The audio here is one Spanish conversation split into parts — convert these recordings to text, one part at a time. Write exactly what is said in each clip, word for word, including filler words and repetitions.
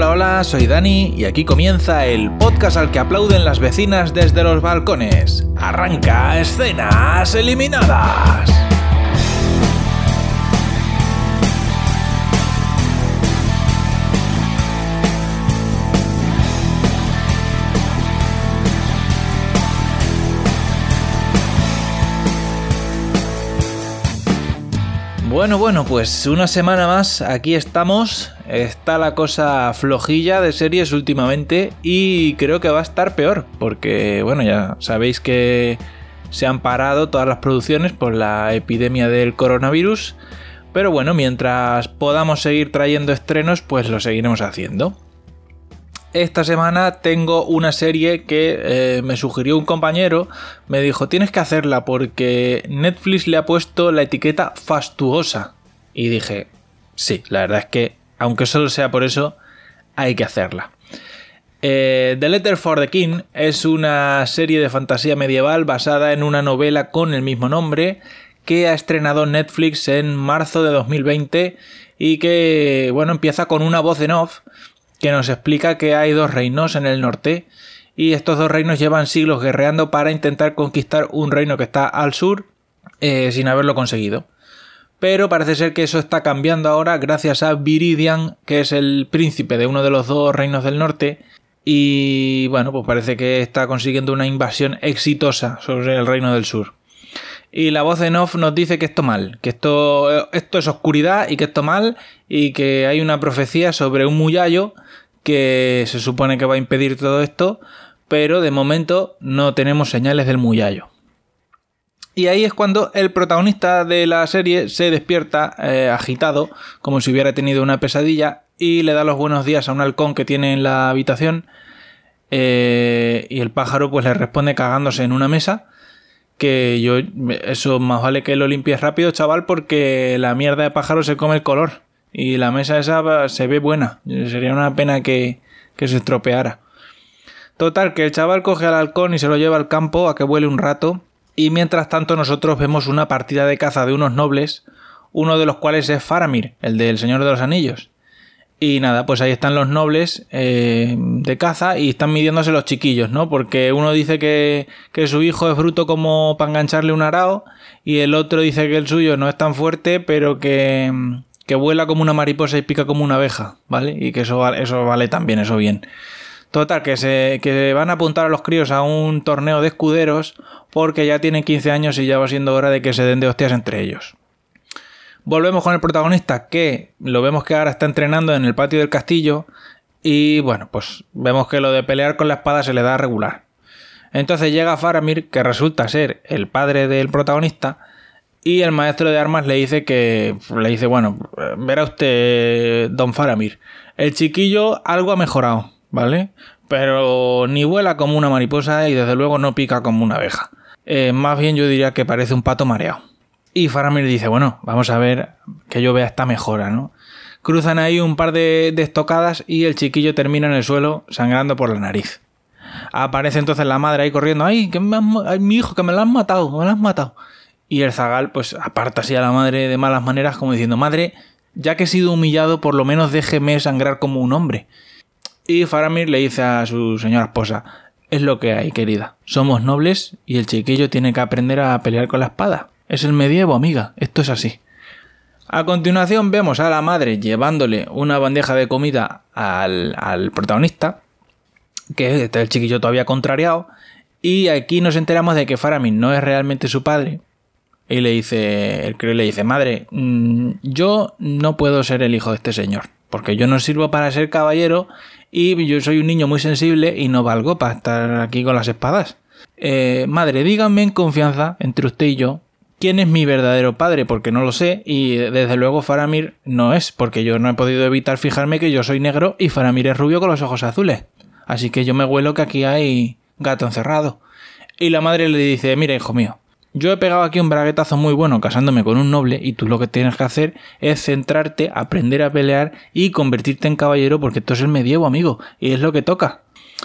Hola, hola, soy Dani y aquí comienza el podcast al que aplauden las vecinas desde los balcones. ¡Arranca Escenas Eliminadas! Bueno, bueno, pues una semana más, aquí estamos. Está la cosa flojilla de series últimamente y creo que va a estar peor, porque bueno, ya sabéis que se han parado todas las producciones por la epidemia del coronavirus, pero bueno, mientras podamos seguir trayendo estrenos, pues lo seguiremos haciendo. Esta semana tengo una serie que eh, me sugirió un compañero, me dijo tienes que hacerla porque Netflix le ha puesto la etiqueta fastuosa. Y dije, sí, la verdad es que aunque solo sea por eso, hay que hacerla. Eh, The Letter for the King es una serie de fantasía medieval basada en una novela con el mismo nombre que ha estrenado Netflix en marzo de dos mil veinte y que, bueno, empieza con una voz en off que nos explica que hay dos reinos en el norte y estos dos reinos llevan siglos guerreando para intentar conquistar un reino que está al sur eh, sin haberlo conseguido. Pero parece ser que eso está cambiando ahora gracias a Viridian, que es el príncipe de uno de los dos reinos del norte y bueno, pues parece que está consiguiendo una invasión exitosa sobre el reino del sur. Y la voz en off nos dice que esto mal, que esto, esto es oscuridad y que esto mal y que hay una profecía sobre un muyayo que se supone que va a impedir todo esto, pero de momento no tenemos señales del muyayo. Y ahí es cuando el protagonista de la serie se despierta eh, agitado, como si hubiera tenido una pesadilla, y le da los buenos días a un halcón que tiene en la habitación, eh, y el pájaro pues le responde cagándose en una mesa, que yo, eso más vale que lo limpies rápido, chaval, porque la mierda de pájaro se come el color. Y la mesa esa se ve buena. Sería una pena que, que se estropeara. Total, que el chaval coge al halcón y se lo lleva al campo a que vuele un rato. Y mientras tanto nosotros vemos una partida de caza de unos nobles. Uno de los cuales es Faramir, el del Señor de los Anillos. Y nada, pues ahí están los nobles eh, de caza y están midiéndose los chiquillos, ¿no? Porque uno dice que, que su hijo es bruto como para engancharle un arao. Y el otro dice que el suyo no es tan fuerte, pero que... que vuela como una mariposa y pica como una abeja, ¿vale? Y que eso vale, eso vale también, eso bien. Total, que se que van a apuntar a los críos a un torneo de escuderos porque ya tienen quince años y ya va siendo hora de que se den de hostias entre ellos. Volvemos con el protagonista, que lo vemos que ahora está entrenando en el patio del castillo y, bueno, pues vemos que lo de pelear con la espada se le da regular. Entonces llega Faramir, que resulta ser el padre del protagonista, y el maestro de armas le dice que, le dice, bueno, verá usted, don Faramir, el chiquillo algo ha mejorado, ¿vale? Pero ni vuela como una mariposa y desde luego no pica como una abeja. Eh, más bien yo diría que parece un pato mareado. Y Faramir dice, bueno, vamos a ver que yo vea esta mejora, ¿no? Cruzan ahí un par de, de estocadas y el chiquillo termina en el suelo sangrando por la nariz. Aparece entonces la madre ahí corriendo, ¡ay, que me han, ay, mi hijo, que me lo han matado, me lo han matado! Y el zagal pues aparta así a la madre de malas maneras como diciendo, madre, ya que he sido humillado, por lo menos déjeme sangrar como un hombre. Y Faramir le dice a su señora esposa, es lo que hay, querida. Somos nobles y el chiquillo tiene que aprender a pelear con la espada. Es el medievo, amiga. Esto es así. A continuación vemos a la madre llevándole una bandeja de comida al, al protagonista, que está el chiquillo todavía contrariado, y aquí nos enteramos de que Faramir no es realmente su padre. Y le dice, el crío le dice, madre, mmm, yo no puedo ser el hijo de este señor, porque yo no sirvo para ser caballero y yo soy un niño muy sensible y no valgo para estar aquí con las espadas. Eh, madre, díganme en confianza, entre usted y yo, quién es mi verdadero padre, porque no lo sé y desde luego Faramir no es, porque yo no he podido evitar fijarme que yo soy negro y Faramir es rubio con los ojos azules. Así que yo me huelo que aquí hay gato encerrado. Y la madre le dice, mira, hijo mío, yo he pegado aquí un braguetazo muy bueno casándome con un noble y tú lo que tienes que hacer es centrarte, aprender a pelear y convertirte en caballero porque esto es el medievo, amigo, y es lo que toca.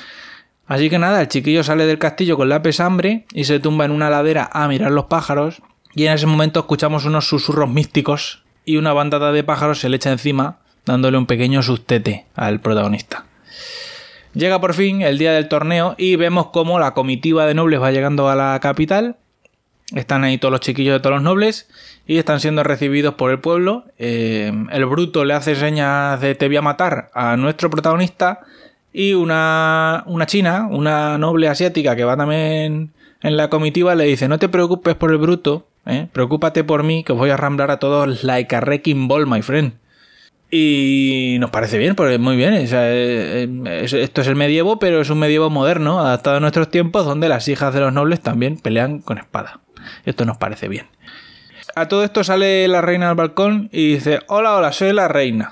Así que nada, el chiquillo sale del castillo con la pesambre y se tumba en una ladera a mirar los pájaros y en ese momento escuchamos unos susurros místicos y una bandada de pájaros se le echa encima dándole un pequeño sustete al protagonista. Llega por fin el día del torneo y vemos cómo la comitiva de nobles va llegando a la capital. Están ahí todos los chiquillos de todos los nobles y están siendo recibidos por el pueblo. Eh, el bruto le hace señas de te voy a matar a nuestro protagonista y una, una china, una noble asiática que va también en la comitiva, le dice no te preocupes por el bruto, eh, preocúpate por mí que os voy a ramblar a todos like a wrecking ball, my friend. Y nos parece bien, porque muy bien. O sea, esto es el medievo, pero es un medievo moderno, adaptado a nuestros tiempos, donde las hijas de los nobles también pelean con espada. Esto nos parece bien. A todo esto sale la reina al balcón y dice: hola, hola, soy la reina.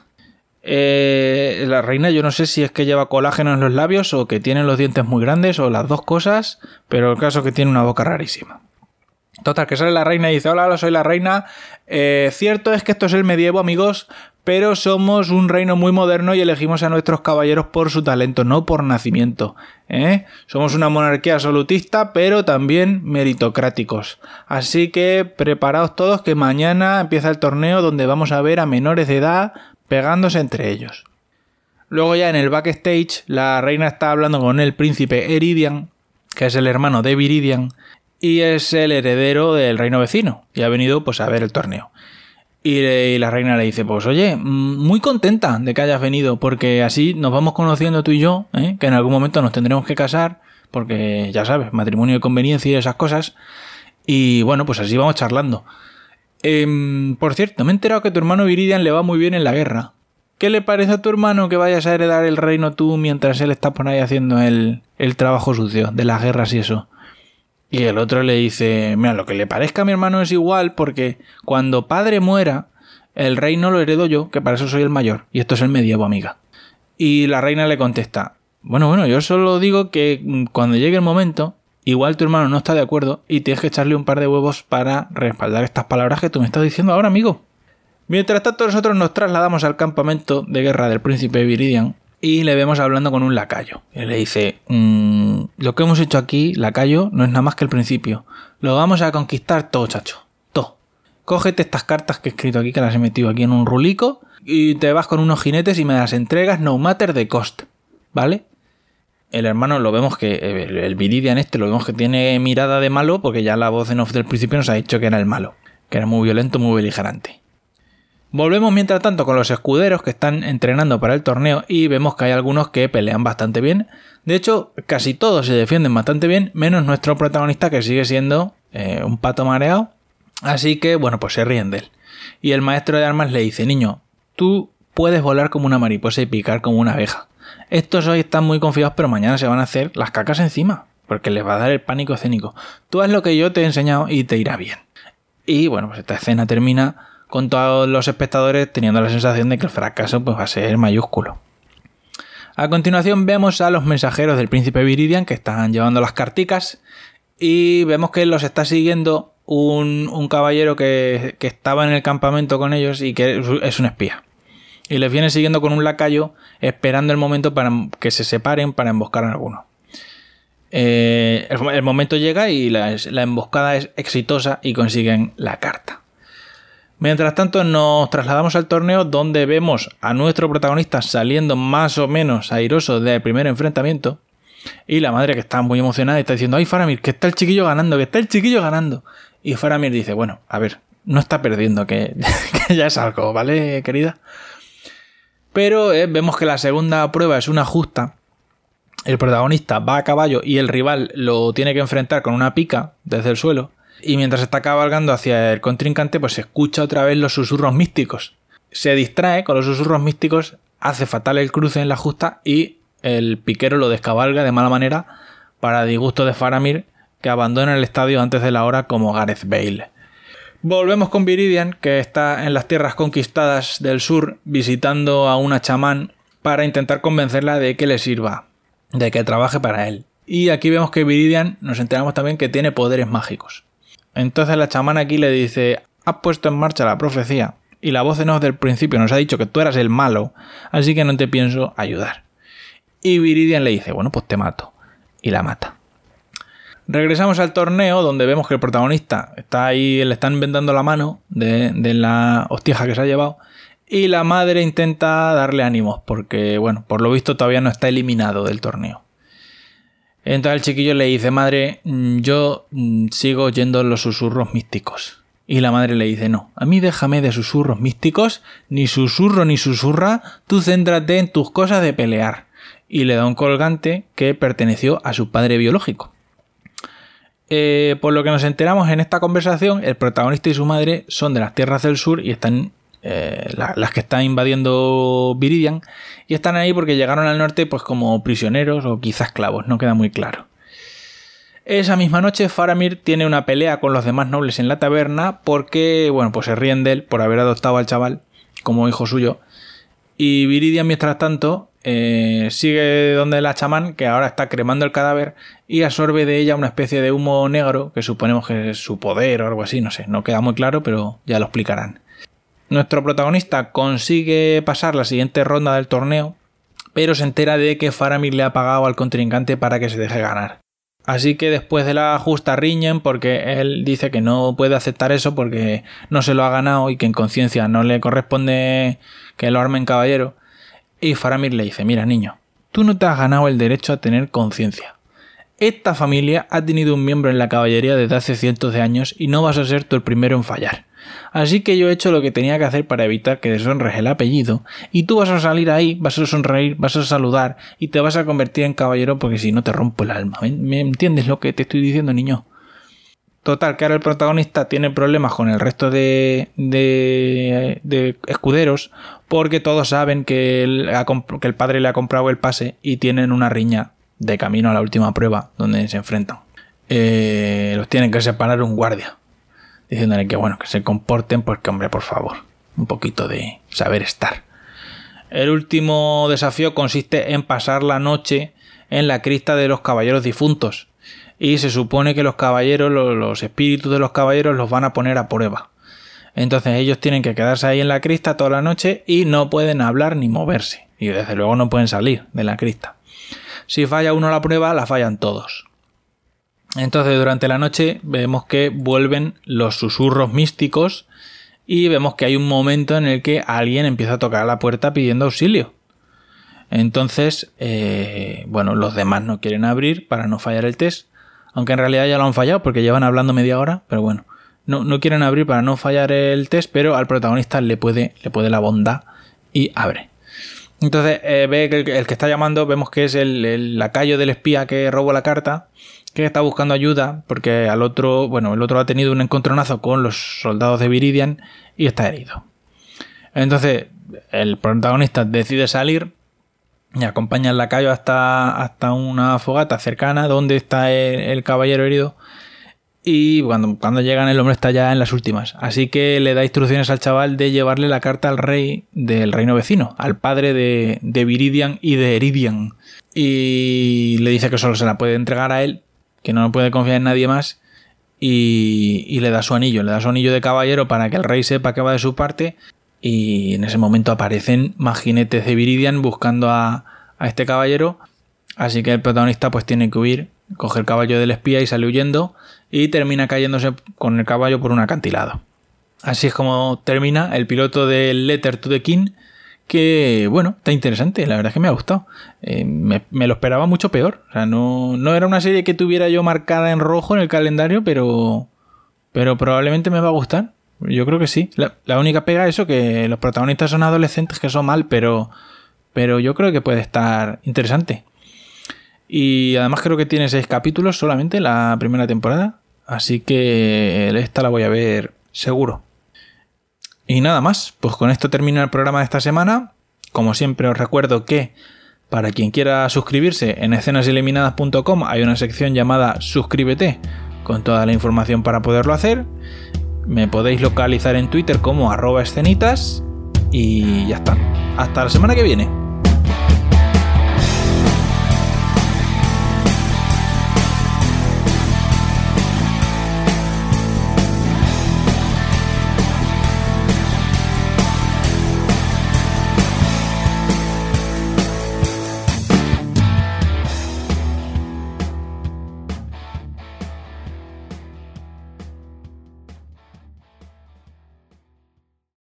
Eh, la reina, yo no sé si es que lleva colágeno en los labios o que tiene los dientes muy grandes o las dos cosas, pero el caso es que tiene una boca rarísima. Total, que sale la reina y dice: hola, hola, soy la reina. Eh, cierto es que esto es el medievo, amigos, pero somos un reino muy moderno y elegimos a nuestros caballeros por su talento, no por nacimiento, ¿eh? Somos una monarquía absolutista, pero también meritocráticos. Así que preparaos todos que mañana empieza el torneo donde vamos a ver a menores de edad pegándose entre ellos. Luego ya en el backstage la reina está hablando con el príncipe Eridian, que es el hermano de Viridian, y es el heredero del reino vecino, y ha venido pues a ver el torneo. Y la reina le dice: pues oye, muy contenta de que hayas venido, porque así nos vamos conociendo tú y yo, ¿eh? Que en algún momento nos tendremos que casar, porque ya sabes, matrimonio de conveniencia y esas cosas, y bueno, pues así vamos charlando. Eh, por cierto, me he enterado que tu hermano Viridian le va muy bien en la guerra. ¿Qué le parece a tu hermano que vayas a heredar el reino tú mientras él está por ahí haciendo el, el trabajo sucio de las guerras y eso? Y el otro le dice: mira, lo que le parezca a mi hermano es igual, porque cuando padre muera, el reino lo heredo yo, que para eso soy el mayor. Y esto es el medievo, amiga. Y la reina le contesta: bueno, bueno, yo solo digo que cuando llegue el momento, igual tu hermano no está de acuerdo y tienes que echarle un par de huevos para respaldar estas palabras que tú me estás diciendo ahora, amigo. Mientras tanto, nosotros nos trasladamos al campamento de guerra del príncipe Viridian y le vemos hablando con un lacayo. Y le dice: mmm, lo que hemos hecho aquí, lacayo, no es nada más que el principio. Lo vamos a conquistar todo, chacho. Todo. Cógete estas cartas que he escrito aquí, que las he metido aquí en un rulico, y te vas con unos jinetes y me las entregas no matter the cost. ¿Vale? El hermano lo vemos que, el, el Viridian este, lo vemos que tiene mirada de malo, porque ya la voz en off del principio nos ha dicho que era el malo. Que era muy violento, muy beligerante. Volvemos mientras tanto con los escuderos que están entrenando para el torneo y vemos que hay algunos que pelean bastante bien. De hecho, casi todos se defienden bastante bien, menos nuestro protagonista, que sigue siendo eh, un pato mareado. Así que, bueno, pues se ríen de él. Y el maestro de armas le dice: niño, tú puedes volar como una mariposa y picar como una abeja. Estos hoy están muy confiados, pero mañana se van a hacer las cacas encima, porque les va a dar el pánico escénico. Tú haz lo que yo te he enseñado y te irá bien. Y bueno, pues esta escena termina con todos los espectadores teniendo la sensación de que el fracaso pues va a ser mayúsculo. A continuación vemos a los mensajeros del príncipe Viridian que están llevando las carticas y vemos que los está siguiendo un, un caballero que, que estaba en el campamento con ellos y que es un espía. Y les viene siguiendo con un lacayo esperando el momento para que se separen para emboscar a alguno. Eh, el, el momento llega y la, la emboscada es exitosa y consiguen la carta. Mientras tanto nos trasladamos al torneo donde vemos a nuestro protagonista saliendo más o menos airoso del primer enfrentamiento y la madre, que está muy emocionada y está diciendo: ¡ay, Faramir, que está el chiquillo ganando, que está el chiquillo ganando! Y Faramir dice: bueno, a ver, no está perdiendo, que, que ya es algo, ¿vale, querida? Pero eh, vemos que la segunda prueba es una justa. El protagonista va a caballo y el rival lo tiene que enfrentar con una pica desde el suelo. Y mientras está cabalgando hacia el contrincante, pues se escucha otra vez los susurros místicos. Se distrae con los susurros místicos, hace fatal el cruce en la justa y el piquero lo descabalga de mala manera para disgusto de Faramir, que abandona el estadio antes de la hora como Gareth Bale. Volvemos con Viridian, que está en las tierras conquistadas del sur visitando a una chamán para intentar convencerla de que le sirva, de que trabaje para él. Y aquí vemos que Viridian, nos enteramos también que tiene poderes mágicos. Entonces la chamana aquí le dice: has puesto en marcha la profecía y la voz en off del principio nos ha dicho que tú eras el malo, así que no te pienso ayudar. Y Viridian le dice: bueno, pues te mato. Y la mata. Regresamos al torneo donde vemos que el protagonista está ahí, le están vendando la mano de, de la hostieja que se ha llevado Y la madre intenta darle ánimos porque, bueno, por lo visto todavía no está eliminado del torneo. Entonces el chiquillo le dice, madre, yo sigo oyendo los susurros místicos. Y la madre le dice, no, a mí déjame de susurros místicos, ni susurro ni susurra, tú céntrate en tus cosas de pelear. Y le da un colgante que perteneció a su padre biológico. Eh, por lo que nos enteramos en esta conversación, el protagonista y su madre son de las tierras del sur y están eh, la, las que están invadiendo Viridian, y están ahí porque llegaron al norte pues como prisioneros o quizás esclavos, no queda muy claro. Esa misma noche Faramir tiene una pelea con los demás nobles en la taberna porque, bueno, pues se ríen de él por haber adoptado al chaval como hijo suyo. Y Viridian, mientras tanto, eh, sigue donde la chamán, que ahora está cremando el cadáver, y absorbe de ella una especie de humo negro, que suponemos que es su poder o algo así, no sé, no queda muy claro, pero ya lo explicarán. Nuestro protagonista consigue pasar la siguiente ronda del torneo, pero se entera de que Faramir le ha pagado al contrincante para que se deje ganar. Así que después de la justa riñen, porque él dice que no puede aceptar eso porque no se lo ha ganado y que en conciencia no le corresponde que lo armen caballero. Y Faramir le dice, mira niño, tú no te has ganado el derecho a tener conciencia. Esta familia ha tenido un miembro en la caballería desde hace cientos de años y no vas a ser tú el primero en fallar. Así que yo he hecho lo que tenía que hacer para evitar que deshonres el apellido, y tú vas a salir ahí, vas a sonreír, vas a saludar y te vas a convertir en caballero porque si no te rompo el alma. ¿Me entiendes lo que te estoy diciendo, niño? Total, que ahora el protagonista tiene problemas con el resto de, de, de escuderos porque todos saben que el, que el padre le ha comprado el pase y tienen una riña de camino a la última prueba donde se enfrentan. Eh, los tienen que separar un guardia, diciéndole que bueno, que se comporten porque, hombre, por favor, un poquito de saber estar. El último desafío consiste en pasar la noche en la cripta de los caballeros difuntos, y se supone que los caballeros, los, los espíritus de los caballeros los van a poner a prueba. Entonces ellos tienen que quedarse ahí en la cripta toda la noche y no pueden hablar ni moverse, y desde luego no pueden salir de la cripta. Si falla uno la prueba, la fallan todos. Entonces durante la noche vemos que vuelven los susurros místicos y vemos que hay un momento en el que alguien empieza a tocar a la puerta pidiendo auxilio. Entonces, eh, bueno, los demás no quieren abrir para no fallar el test, aunque en realidad ya lo han fallado porque llevan hablando media hora, pero bueno, no, no quieren abrir para no fallar el test, pero al protagonista le puede, le puede la bondad y abre. Entonces eh, ve que el, el que está llamando, vemos que es el, el lacayo del espía que robó la carta, que está buscando ayuda porque al otro, bueno, el otro ha tenido un encontronazo con los soldados de Viridian y está herido. Entonces el protagonista decide salir y acompaña al lacayo hasta, hasta una fogata cercana donde está el, el caballero herido, y cuando, cuando llegan el hombre está ya en las últimas, así que le da instrucciones al chaval de llevarle la carta al rey del reino vecino, al padre de, de Viridian y de Eridian, y le dice que solo se la puede entregar a él, que no puede confiar en nadie más, y, y le da su anillo, le da su anillo de caballero para que el rey sepa que va de su parte. Y en ese momento aparecen más jinetes de Viridian buscando a, a este caballero. Así que el protagonista pues tiene que huir, coge el caballo del espía y sale huyendo. Y termina cayéndose con el caballo por un acantilado. Así es como termina el piloto de Letter to the King. Que bueno, está interesante, la verdad es que me ha gustado. Eh, me, me lo esperaba mucho peor. O sea, no, no era una serie que tuviera yo marcada en rojo en el calendario, pero, pero probablemente me va a gustar. Yo creo que sí. La, la única pega es eso, que los protagonistas son adolescentes, que son mal, pero, pero yo creo que puede estar interesante. Y además creo que tiene seis capítulos solamente la primera temporada, así que esta la voy a ver seguro. Y nada más, pues con esto termina el programa de esta semana. Como siempre os recuerdo que para quien quiera suscribirse, en escenas eliminadas punto com hay una sección llamada Suscríbete con toda la información para poderlo hacer. Me podéis localizar en Twitter como arroba escenitas y ya está. Hasta la semana que viene.